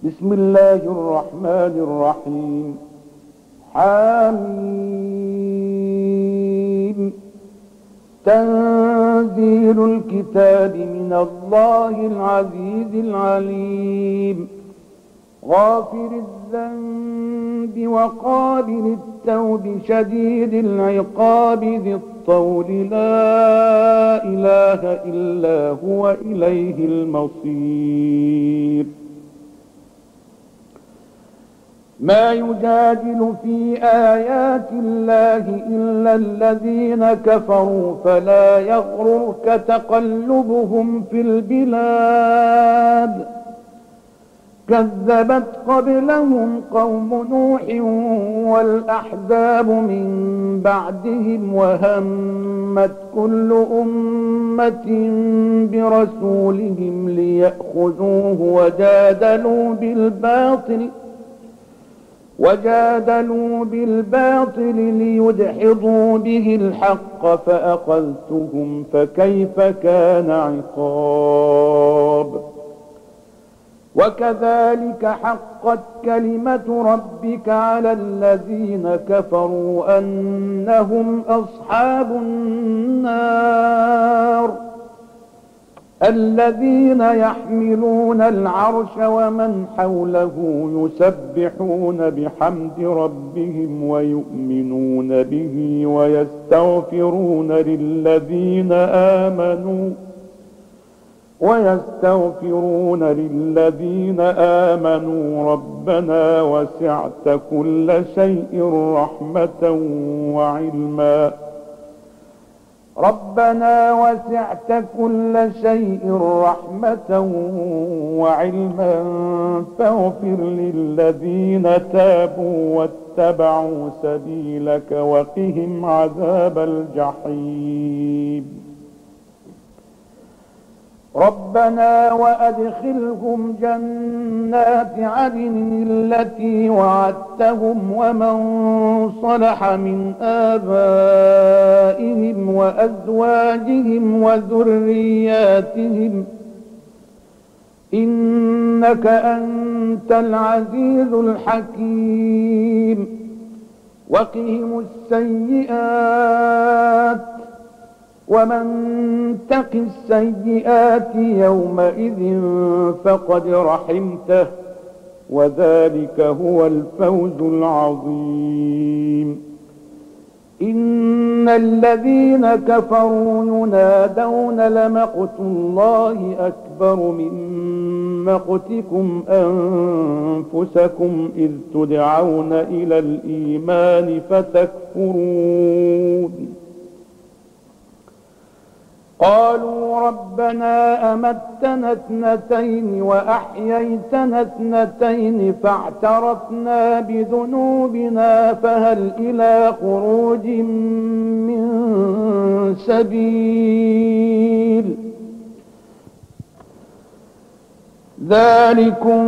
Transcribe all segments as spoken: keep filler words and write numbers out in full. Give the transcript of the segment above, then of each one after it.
بسم الله الرحمن الرحيم. حميم. تنزيل الكتاب من الله العزيز العليم. غافر الذنب وقابل التوب شديد العقاب ذي الطول لا إله إلا هو إليه المصير. ما يجادل في آيات الله إلا الذين كفروا فلا يغررك تقلبهم في البلاد. كذبت قبلهم قوم نوح والأحزاب من بعدهم وهمت كل أمة برسولهم ليأخذوه وجادلوا بالباطل وجادلوا بالباطل ليدحضوا به الحق فأخذتهم فكيف كان عقاب. وكذلك حقت كلمة ربك على الذين كفروا أنهم أصحاب النار الذين يحملون العرش ومن حوله يسبحون بحمد ربهم ويؤمنون به ويستغفرون للذين آمنوا ويستغفرون للذين آمنوا ربنا وسعت كل شيء رحمة وعلما ربنا وسعت كل شيء رحمة وعلما فاغفر للذين تابوا واتبعوا سبيلك وقهم عذاب الجحيم. ربنا وأدخلهم جنات عدن التي وعدتهم ومن صلح من آبائهم وأزواجهم وذرياتهم إنك أنت العزيز الحكيم. وقهم السيئات ومن تق السيئات يومئذ فقد رحمته وذلك هو الفوز العظيم. إن الذين كفروا ينادون لمقت الله أكبر من مقتكم أنفسكم إذ تدعون إلى الإيمان فتكفرون. قالوا ربنا أمتنا اثنتين وأحييتنا اثنتين فاعترفنا بذنوبنا فهل إلى خروج من سبيل. ذلكم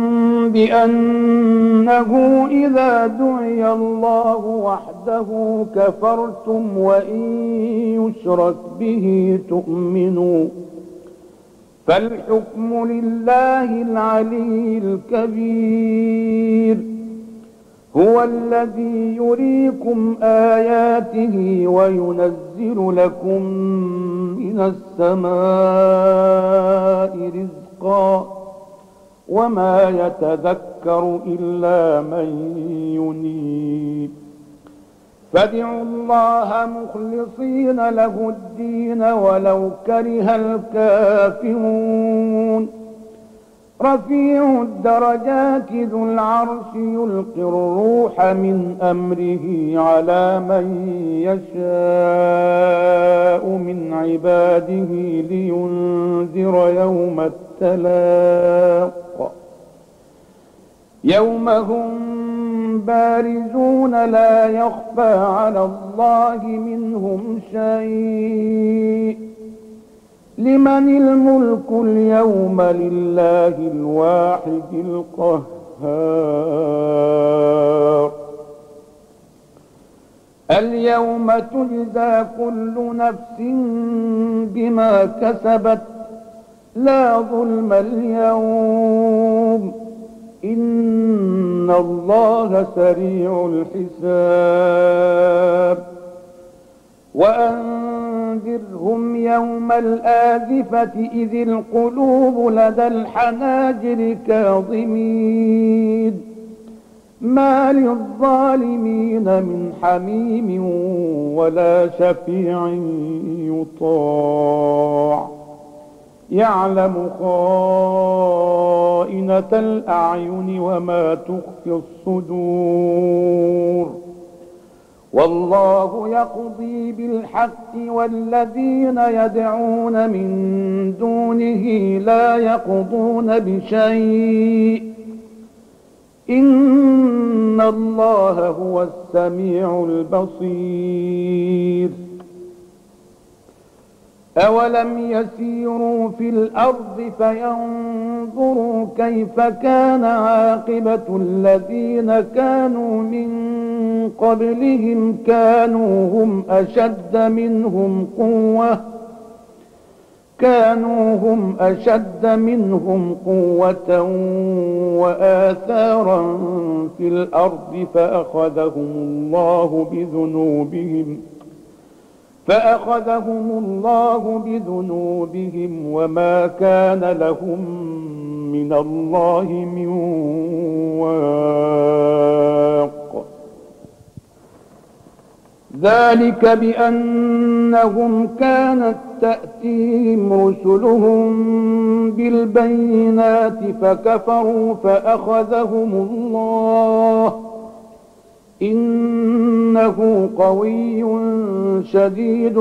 بأنه إذا دعي الله وحده كفرتم وإن يشرك به تؤمنوا فالحكم لله العلي الكبير. هو الذي يريكم آياته وينزل لكم من السماء رزقا وما يتذكر إلا من ينيب. فادعوا الله مخلصين له الدين ولو كره الكافرون. رفيع الدرجات ذو العرش يلقي الروح من أمره على من يشاء من عباده لينذر يوم التلاق يوم هم بارزون لا يخفى على الله منهم شيء. لمن الملك اليوم لله الواحد القهار. اليوم تجزى كل نفس بما كسبت لا ظلم اليوم الله سريع الحساب وأنذرهم يوم الآزفة إذ القلوب لدى الحناجر كاظمين ما للظالمين من حميم ولا شفيع يطاع يعلم خائنة الأعين وما تخفي الصدور والله يقضي بالحق والذين يدعون من دونه لا يقضون بشيء إن الله هو السميع البصير أولم يسيروا في الأرض فينظروا كيف كان عاقبة الذين كانوا من قبلهم كانوا هم أشد منهم قوة كانوا هم أشد منهم قوة وآثارا في الأرض فأخذهم الله بذنوبهم فأخذهم الله بذنوبهم وما كان لهم من الله من واق ذلك بأنهم كانت تأتيهم رسلهم بالبينات فكفروا فأخذهم الله إنه قوي شديد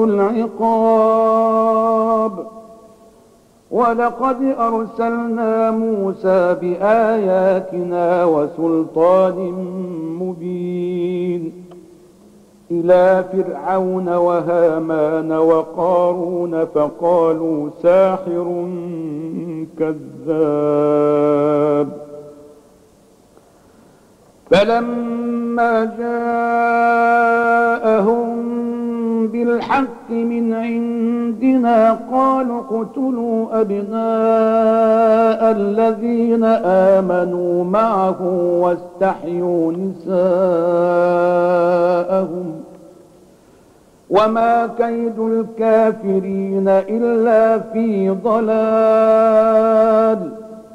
العقاب ولقد أرسلنا موسى بآياتنا وسلطان مبين إلى فرعون وهامان وقارون فقالوا ساحر كذاب فلما جاءهم بالحق من عندنا قالوا اقتلوا أبناء الذين آمنوا معه واستحيوا نساءهم وما كيد الكافرين إلا في ضلال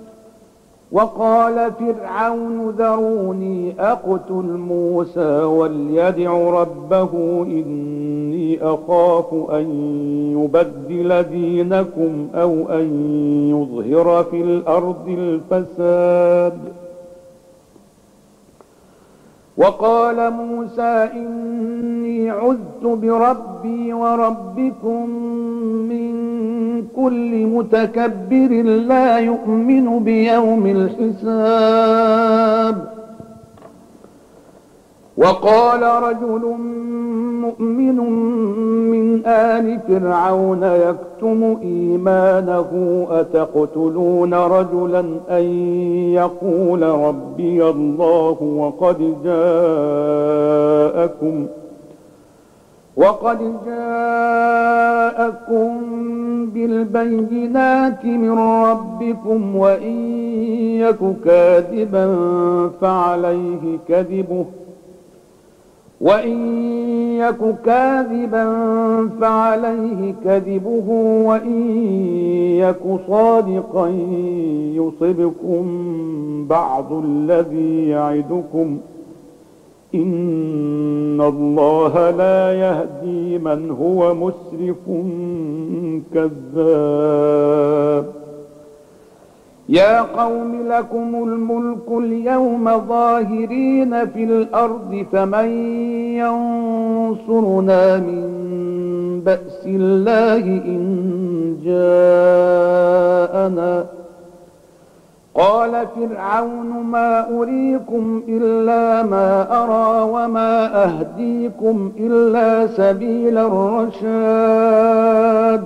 وقال فرعون ذروني أقتل موسى وليدع ربه إني أخاف أن يبدل دينكم أو أن يظهر في الأرض الفساد وقال موسى إني عذت بربي وربكم من كل متكبر لا يؤمن بيوم الحساب وقال رجل مؤمن من آل فرعون يكتم إيمانه أتقتلون رجلا أن يقول ربي الله وقد جاءكم وقد جاءكم بالبينات من ربكم وإن يك كاذبا فعليه كذبه وإن يك كاذبا فعليه كذبه وإن يك صادقا يصبكم بعض الذي يعدكم إن الله لا يهدي من هو مسرف كذاب يا قوم لكم الملك اليوم ظاهرين في الأرض فمن ينصرنا من بأس الله إن جاءنا قال فرعون ما أريكم إلا ما أرى وما أهديكم إلا سبيل الرشاد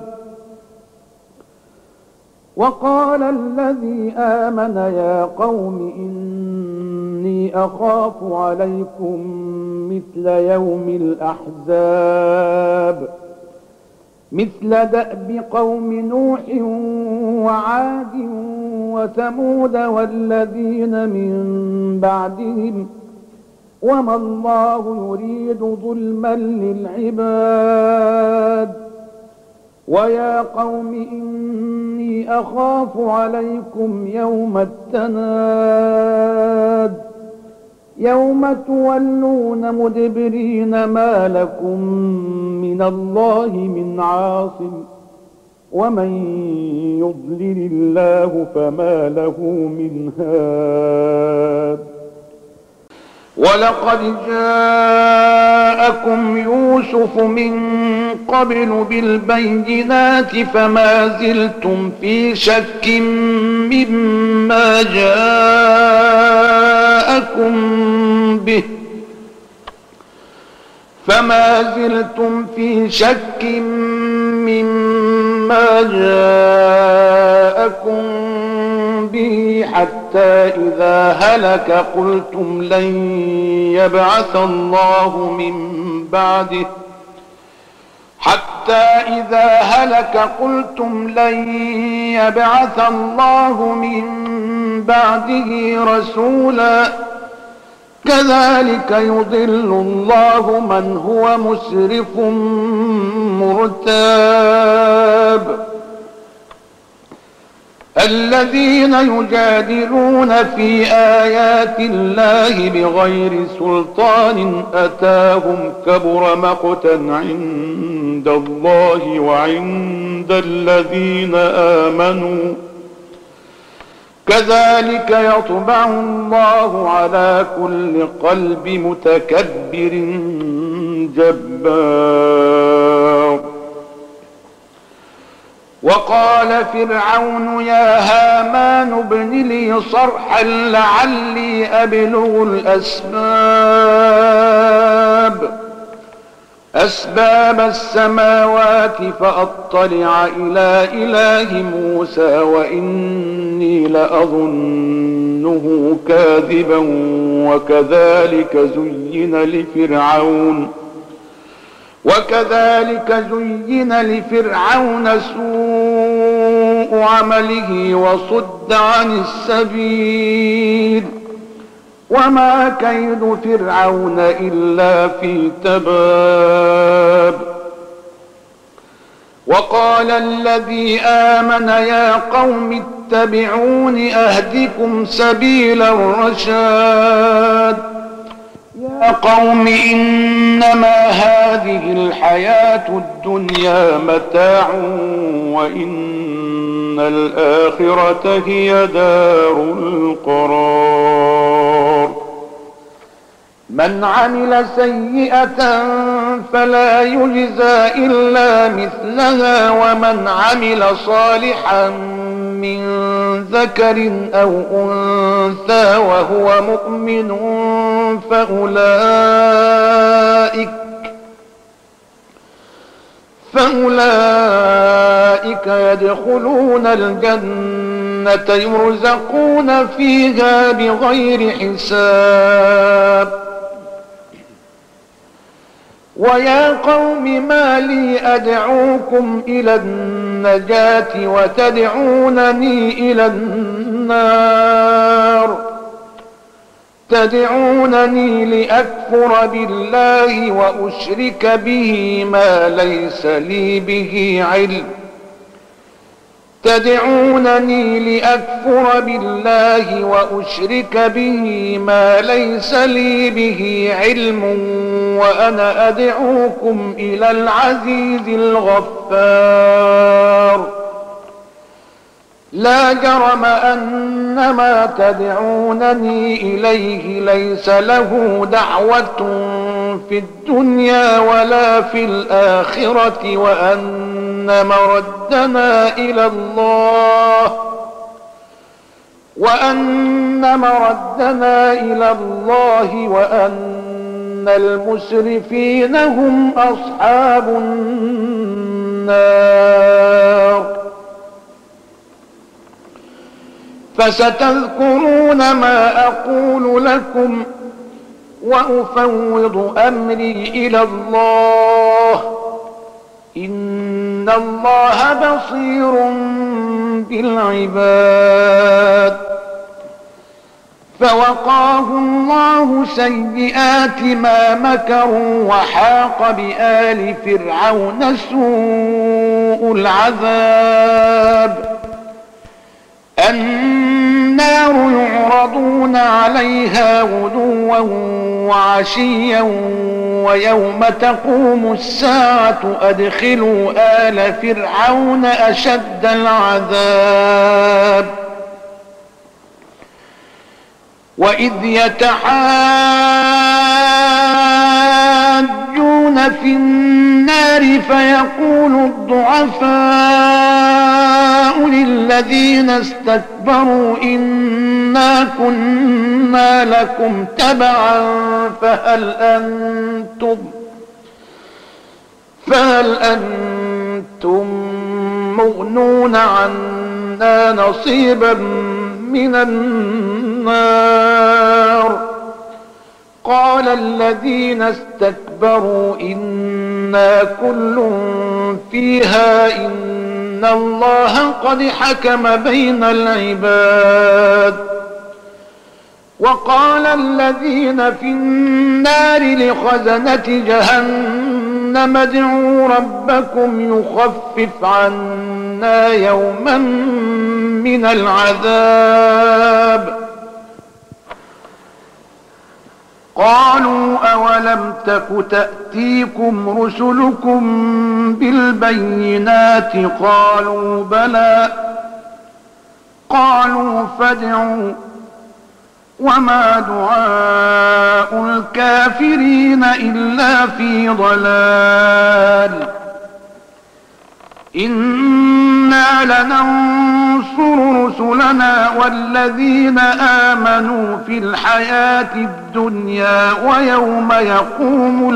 وقال الذي آمن يا قوم إني أخاف عليكم مثل يوم الأحزاب مثل دأب قوم نوح وعاد وثمود والذين من بعدهم وما الله يريد ظلما للعباد ويا قوم إني أخاف عليكم يوم التناد يوم تولون مدبرين ما لكم من الله من عاصم ومن يضلل الله فما له من هاد ولقد جاءكم يوسف من قبل بالبينات فما زلتم في شك مما جاءكم به فما زلتم في شك مما جاءكم به حتى إذا هلك قلتم لن يبعث الله من بعده حتى إذا هلك قلتم لن يبعث الله من بعده رسولا كذلك يضل الله من هو مسرف مرتاب الذين يجادلون في آيات الله بغير سلطان أتاهم كبر مقتا عند الله وعند الذين آمنوا كذلك يطبع الله على كل قلب متكبر جبار وقال فرعون يا هامان ابن لي صرحا لعلي أبلغ الأسباب أسباب السماوات فأطلع إلى إله موسى وإني لأظنه كاذبا وكذلك زين لفرعون وكذلك زين لفرعون سوء عمله وصد عن السبيل وما كيد فرعون إلا في تباب وقال الذي آمن يا قوم اتبعون أهدكم سبيل الرشاد يا قوم إنما هذه الحياة الدنيا متاع وإن الآخرة هي دار القرار من عمل سيئة فلا يجزى إلا مثلها ومن عمل صالحا من ذكر أو أنثى وهو مؤمن فأولئك فأولئك يدخلون الجنة يرزقون فيها بغير حساب ويا قوم ما لي أدعوكم إلى النجاة وتدعونني إلى النار تدعونني لأكفر بالله وأشرك به ما ليس لي به علم تدعونني لأكفر بالله وأشرك به ما ليس لي به علم وأنا أدعوكم إلى العزيز الغفار لا جرم أن ما تدعونني إليه ليس له دعوة في الدنيا ولا في الآخرة وأن مردنا إلى الله وأن مردنا إلى الله وأن المسرفين هم أصحاب النار فستذكرون ما أقول لكم وأفوض أمري إلى الله إن الله بصير بالعباد فوقاه الله سيئات ما مكروا وحاق بآل فرعون سوء العذاب النار يعرضون عليها غدوا وعشيا ويوم تقوم الساعة أدخلوا آل فرعون أشد العذاب وإذ يتحاجون في النار فيقول الضعفاء للذين استكبروا إنا كنا لكم تبعا فهل أنتم فهل أنتم مغنون عنا نصيبا من النار قال الذين استكبروا إنا كل فيها إن الله قد حكم بين العباد وقال الذين في النار لخزنة جهنم ادعوا ربكم يخفف عنا يوما من العذاب قالوا أولم تك تأتيكم رسلكم بالبينات قالوا بلى قالوا فادعوا وما دعاء الكافرين إلا في ضلال إنا لننصر رسلنا والذين آمنوا في الحياة الدنيا ويوم يقوم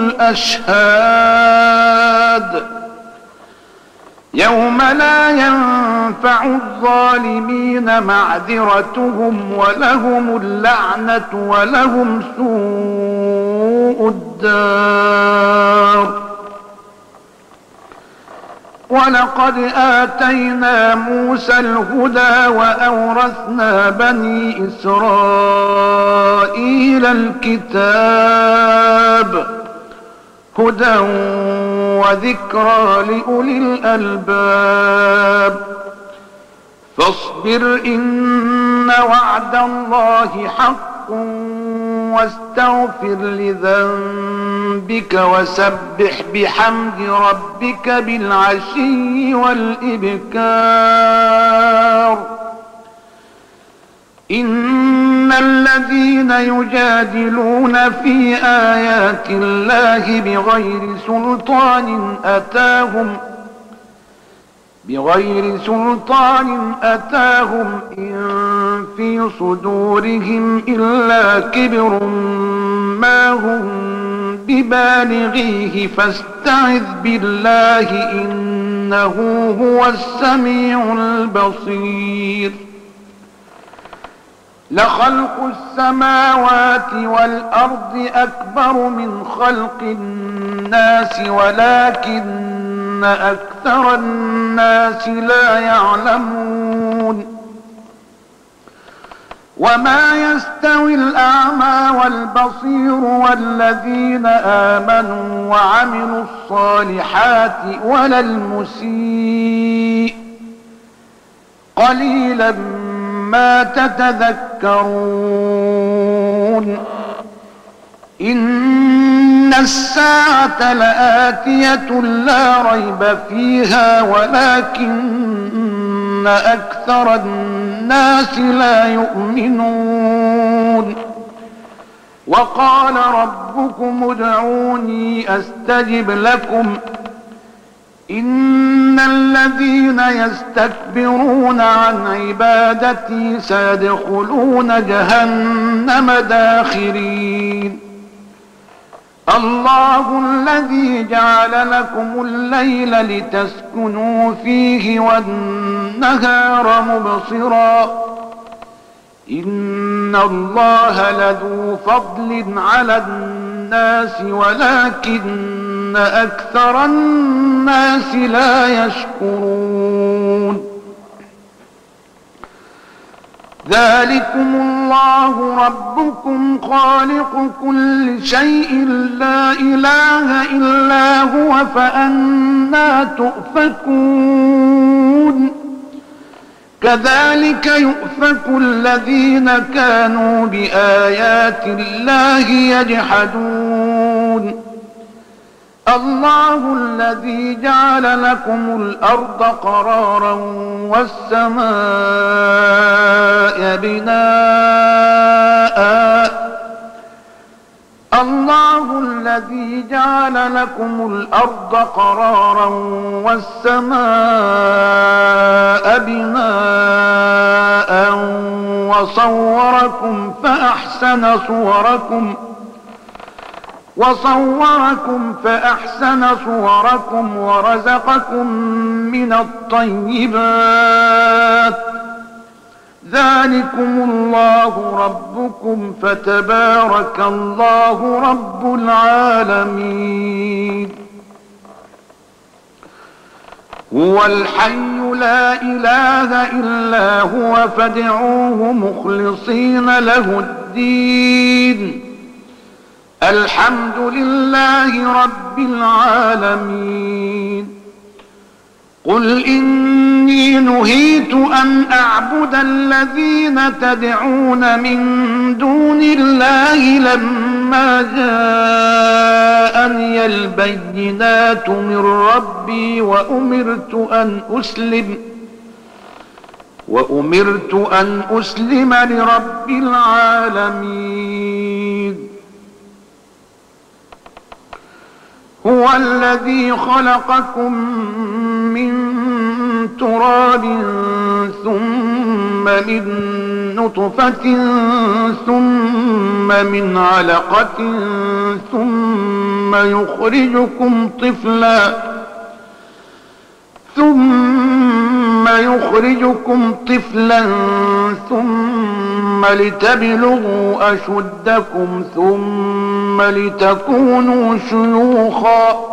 الأشهاد يوم لا ينفع الظالمين معذرتهم ولهم اللعنة ولهم سوء الدار ولقد آتينا موسى الهدى وأورثنا بني إسرائيل الكتاب هدى وذكرى لأولي الألباب فاصبر إن وعد الله حق واستغفر لذنبك وسبح بحمد ربك بالعشي والإبكار إن الذين يجادلون في آيات الله بغير سلطان أتاهم بغير سلطان أتاهم إن في صدورهم إلا كبر ما هم ببالغيه فاستعذ بالله إنه هو السميع البصير لخلق السماوات والأرض أكبر من خلق الناس ولكن أكثر الناس لا يعلمون وما يستوي الأعمى والبصير والذين آمنوا وعملوا الصالحات ولا المسيء قليلا ما تتذكرون إن الساعة لآتية لا ريب فيها ولكن أكثر الناس لا يؤمنون وقال ربكم ادعوني أستجب لكم إن الذين يستكبرون عن عبادتي سيدخلون جهنم داخرين الله الذي جعل لكم الليل لتسكنوا فيه والنهار مبصرا إن الله لذو فضل على الناس ولكن أكثر الناس لا يشكرون ذلكم الله ربكم خالق كل شيء لا إله إلا هو فأنى تؤفكون كذلك يؤفك الذين كانوا بآيات الله يجحدون الله الذي جعل لكم الأرض قرارا والسماء بناء الله الذي جعل لكم الأرض قرارا والسماء بناء وصوركم فأحسن صوركم وصوركم فأحسن صوركم ورزقكم من الطيبات ذلكم الله ربكم فتبارك الله رب العالمين هو الحي لا إله إلا هو فادعوه مخلصين له الدين الحمد لله رب العالمين قل إني نهيت أن أعبد الذين تدعون من دون الله لما جاءني البينات من ربي وأمرت أن أسلم وأمرت أن أسلم لرب العالمين هو الذي خلقكم من تراب ثم من نطفة ثم من علقة ثم يخرجكم طفلا ثم يخرجكم طفلا ثم لتبلغوا أشدكم ثم لتكونوا شيوخا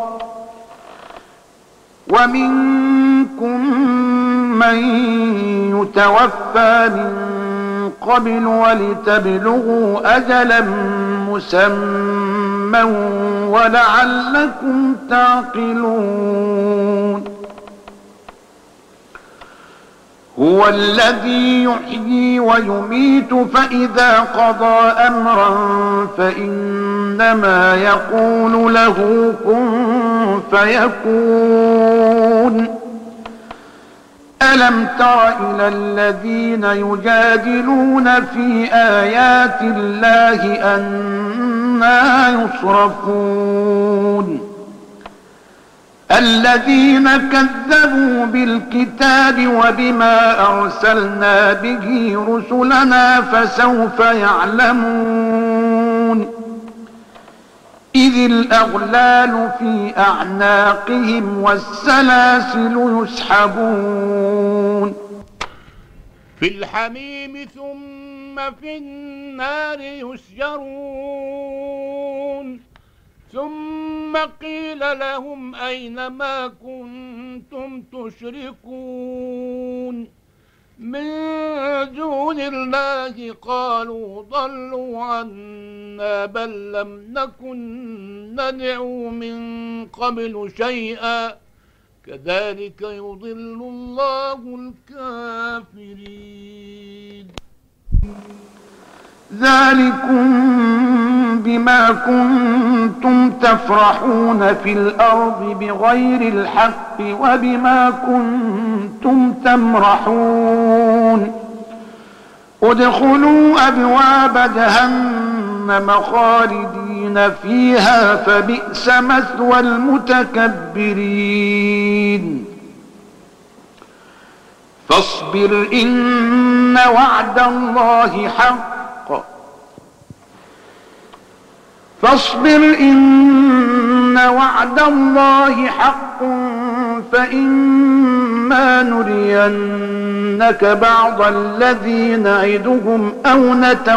ومنكم من يتوفى من قبل ولتبلغوا أجلا مسمى ولعلكم تعقلون هو الذي يحيي ويميت فإذا قضى أمرا فإنما يقول له كن فيكون ألم تر إلى الذين يجادلون في آيات الله أنى يصرفون الذين كذبوا بالكتاب وبما أرسلنا به رسلنا فسوف يعلمون إذ الأغلال في أعناقهم والسلاسل يسحبون في الحميم ثم في النار يسجرون ثم قيل لهم أين ما كنتم تشركون من دون الله قالوا ضلوا عنا بل لم نكن ندعو من قبل شيئا كذلك يضل الله الكافرين ذلكم بما كنتم تفرحون في الأرض بغير الحق وبما كنتم تمرحون ادخلوا أبواب جهنم خالدين فيها فبئس مثوى المتكبرين فاصبر إن وعد الله حق فاصبر إن وعد الله حق فإما نرينك بعض الذي نعدهم أو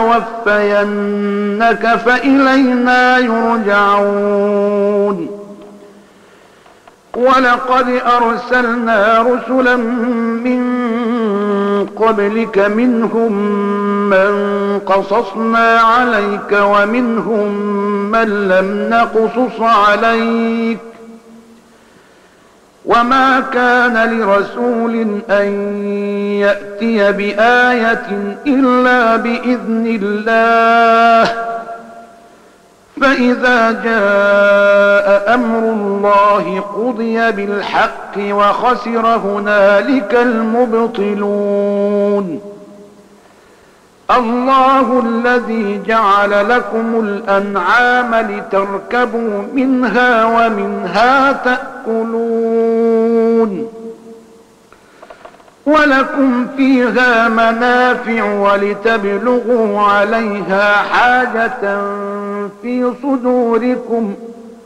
نتوفينك فإلينا يرجعون ولقد أرسلنا رسلا من قبلك منهم من قصصنا عليك ومنهم من لم نقصص عليك وما كان لرسول أن يأتي بآية إلا بإذن الله فإذا جاء أمر الله قضي بالحق وخسر هنالك المبطلون الله الذي جعل لكم الأنعام لتركبوا منها ومنها تأكلون ولكم فيها منافع ولتبلغوا عليها حاجة في صدوركم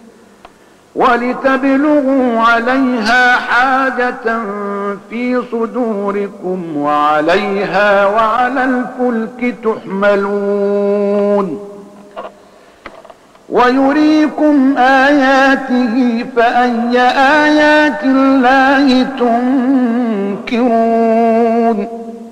ولتبلغوا عليها حاجة في صدوركم وعليها وعلى الفلك تحملون ويريكم آياته فأي آيات الله تنكرون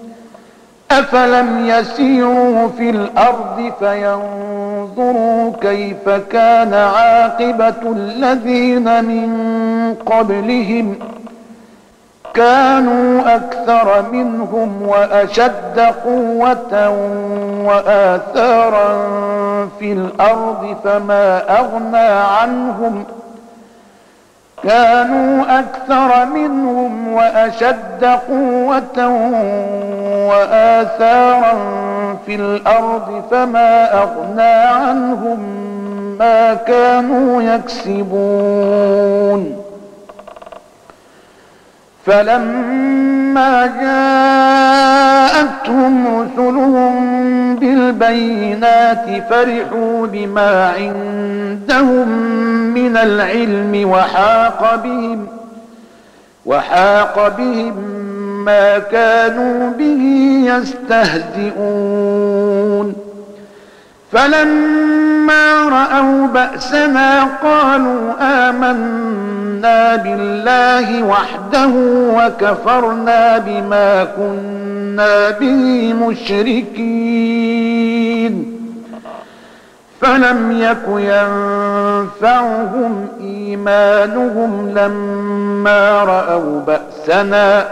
أفلم يسيروا في الأرض فينظروا كيف كان عاقبة الذين من قبلهم كانوا أكثر منهم وأشد قوة وآثارا في الأرض فما أغنى عنهم كانوا أكثر منهم وأشد قوة وآثارا في الأرض فما أغنى عنهم ما كانوا يكسبون فلما جاءتهم رسلهم بالبينات فرحوا بما عندهم من العلم وحاق بهم وحاق بهم ما كانوا به يستهزئون فلما رأوا بأسنا قالوا آمنا بالله وحده وكفرنا بما كنا به مشركين فلم يك ينفعهم إيمانهم لما رأوا بأسنا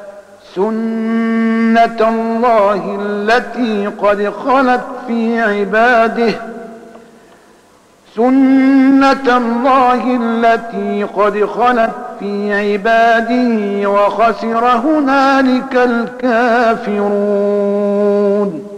سنة الله التي قد خلت في عباده سنة الله التي قد خلت في عباده وخسر هنالك الكافرون